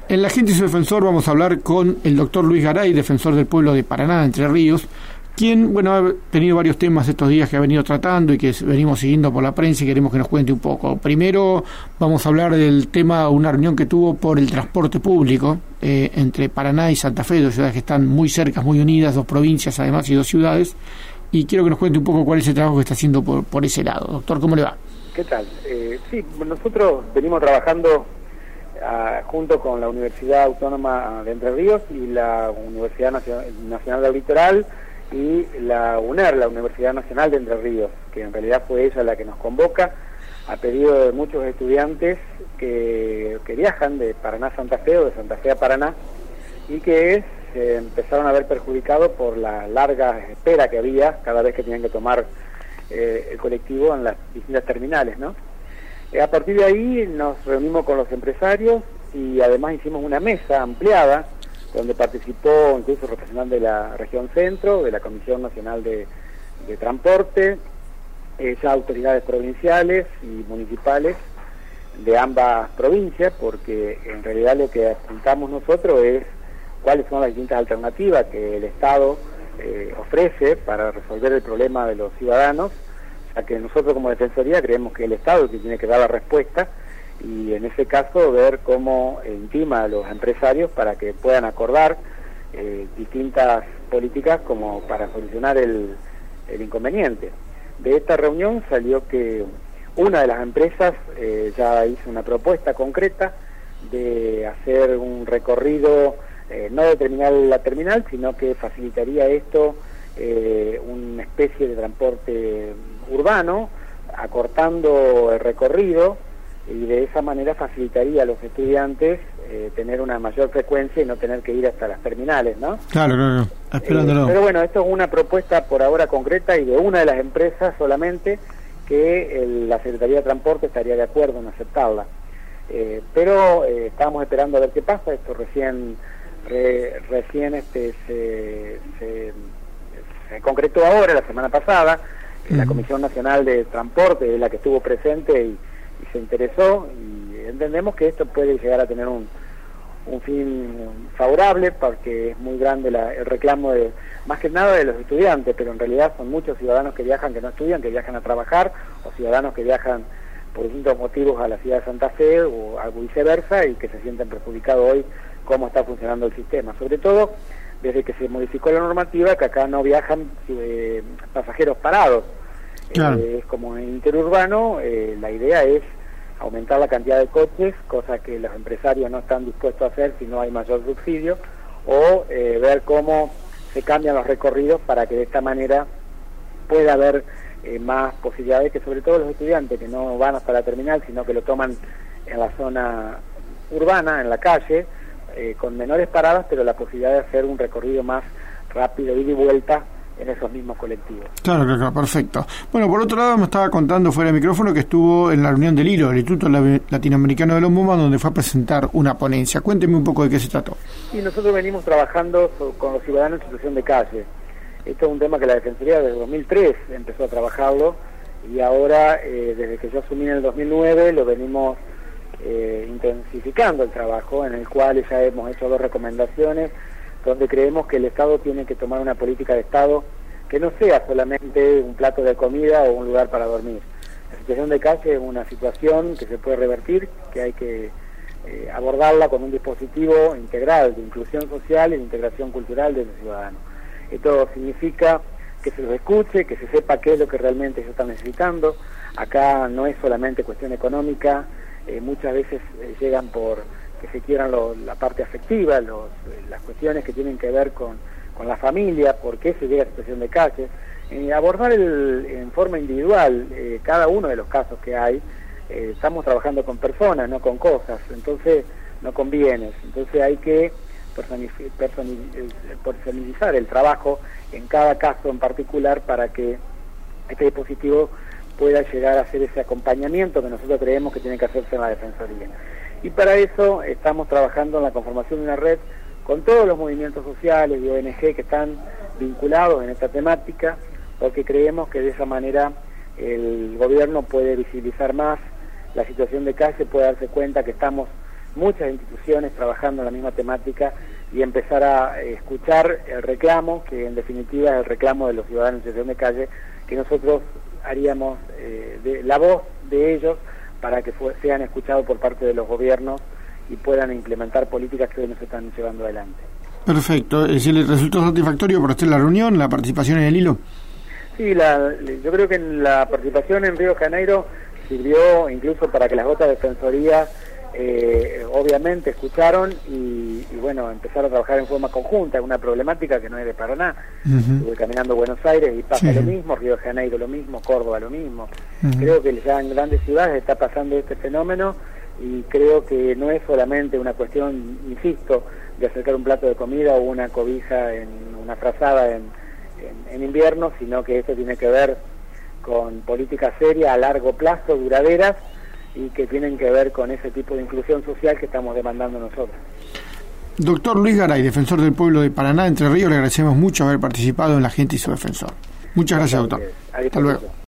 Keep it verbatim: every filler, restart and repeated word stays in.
En La Gente y su Defensor vamos a hablar con el doctor Luis Garay, defensor del pueblo de Paraná, Entre Ríos, quien, bueno, ha tenido varios temas estos días que ha venido tratando y que venimos siguiendo por la prensa y queremos que nos cuente un poco. Primero vamos a hablar del tema, una reunión que tuvo por el transporte público eh, entre Paraná y Santa Fe, dos ciudades que están muy cercas, muy unidas, dos provincias además y dos ciudades, y quiero que nos cuente un poco cuál es el trabajo que está haciendo por, por ese lado. Doctor, ¿cómo le va? ¿Qué tal? Eh, sí, nosotros venimos trabajando uh, junto con la Universidad Autónoma de Entre Ríos y la Universidad Nacional del Litoral y la UNER, la Universidad Nacional de Entre Ríos, que en realidad fue ella la que nos convoca a pedido de muchos estudiantes que, que viajan de Paraná a Santa Fe o de Santa Fe a Paraná y que se empezaron a ver perjudicados por la larga espera que había cada vez que tenían que tomar eh, el colectivo en las distintas terminales, ¿no? Eh, a partir de ahí nos reunimos con los empresarios y además hicimos una mesa ampliada donde participó incluso representante de la región centro, de la Comisión Nacional de, de Transporte, eh, ya autoridades provinciales y municipales de ambas provincias, porque en realidad lo que apuntamos nosotros es cuáles son las distintas alternativas que el Estado eh, ofrece para resolver el problema de los ciudadanos, ya que nosotros como Defensoría creemos que el Estado es el que tiene que dar la respuesta, y en ese caso ver cómo intima a los empresarios para que puedan acordar eh, distintas políticas como para solucionar el, el inconveniente. De esta reunión salió que una de las empresas eh, ya hizo una propuesta concreta de hacer un recorrido eh, no de terminal a terminal, sino que facilitaría esto eh, una especie de transporte urbano, acortando el recorrido, y de esa manera facilitaría a los estudiantes eh, tener una mayor frecuencia y no tener que ir hasta las terminales, ¿no? Claro, claro, esperándolo. Eh, pero bueno, esto es una propuesta por ahora concreta y de una de las empresas solamente, que el, la Secretaría de Transporte estaría de acuerdo en aceptarla. Eh, pero eh, estamos esperando a ver qué pasa. Esto recién re, recién este se, se, se concretó ahora, la semana pasada. Uh-huh. La Comisión Nacional de Transporte es la que estuvo presente y y se interesó, y entendemos que esto puede llegar a tener un, un fin favorable, porque es muy grande la, el reclamo de, más que nada de los estudiantes, pero en realidad son muchos ciudadanos que viajan, que no estudian, que viajan a trabajar, o ciudadanos que viajan por distintos motivos a la ciudad de Santa Fe, o algo viceversa, y que se sienten perjudicados hoy cómo está funcionando el sistema. Sobre todo, desde que se modificó la normativa, que acá no viajan eh, pasajeros parados. Claro. Eh, es como en interurbano, eh, la idea es aumentar la cantidad de coches, cosa que los empresarios no están dispuestos a hacer si no hay mayor subsidio, o eh, ver cómo se cambian los recorridos para que de esta manera pueda haber eh, más posibilidades, que sobre todo los estudiantes que no van hasta la terminal, sino que lo toman en la zona urbana, en la calle, eh, con menores paradas, pero la posibilidad de hacer un recorrido más rápido, ida y vuelta, en esos mismos colectivos. Claro, claro, claro, perfecto. Bueno, por otro lado me estaba contando fuera del micrófono que estuvo en la reunión del I L O, el Instituto Latinoamericano del Ombudsman, donde fue a presentar una ponencia. Cuénteme un poco de qué se trató. Sí, nosotros venimos trabajando con los ciudadanos en situación de calle. Esto es un tema que la Defensoría desde dos mil tres empezó a trabajarlo, y ahora, eh, desde que yo asumí en el dos mil nueve, lo venimos eh, intensificando el trabajo, en el cual ya hemos hecho dos recomendaciones, donde creemos que el Estado tiene que tomar una política de Estado que no sea solamente un plato de comida o un lugar para dormir. La situación de calle es una situación que se puede revertir, que hay que eh, abordarla con un dispositivo integral de inclusión social y de integración cultural de los ciudadanos. Esto significa que se los escuche, que se sepa qué es lo que realmente ellos están necesitando. Acá no es solamente cuestión económica, eh, muchas veces eh, llegan por que se quieran lo, la parte afectiva, los, las cuestiones que tienen que ver con, con la familia, por qué se llega a situación de calle, eh, abordar el, en forma individual eh, cada uno de los casos que hay. Eh, estamos trabajando con personas, no con cosas, entonces no con bienes, entonces hay que personalizar el trabajo en cada caso en particular para que este dispositivo pueda llegar a hacer ese acompañamiento que nosotros creemos que tiene que hacerse en la Defensoría. Y para eso estamos trabajando en la conformación de una red con todos los movimientos sociales y O N G que están vinculados en esta temática, porque creemos que de esa manera el gobierno puede visibilizar más la situación de calle, puede darse cuenta que estamos muchas instituciones trabajando en la misma temática y empezar a escuchar el reclamo, que en definitiva es el reclamo de los ciudadanos en situación de calle, que nosotros haríamos eh, de, la voz de ellos para que fue, sean escuchados por parte de los gobiernos y puedan implementar políticas que hoy no se están llevando adelante. Perfecto. Es decir, ¿le resultó satisfactorio para usted la reunión, la participación en el hilo? Sí, la, yo creo que en la participación en Río de Janeiro sirvió incluso para que las otras defensorías eh, obviamente escucharon y, y bueno, empezaron a trabajar en forma conjunta, una problemática que no es de Paraná. Uh-huh. Estuve caminando Buenos Aires y pasa sí. lo mismo, Río de Janeiro lo mismo, Córdoba lo mismo. Uh-huh. Creo que ya en grandes ciudades está pasando este fenómeno y creo que no es solamente una cuestión, insisto, de acercar un plato de comida o una cobija, en una frazada en, en, en invierno, sino que esto tiene que ver con políticas serias a largo plazo, duraderas, y que tienen que ver con ese tipo de inclusión social que estamos demandando nosotros. Doctor Luis Garay, defensor del pueblo de Paraná, Entre Ríos, le agradecemos mucho haber participado en La Gente y su Defensor. Muchas gracias, doctor. Hasta luego.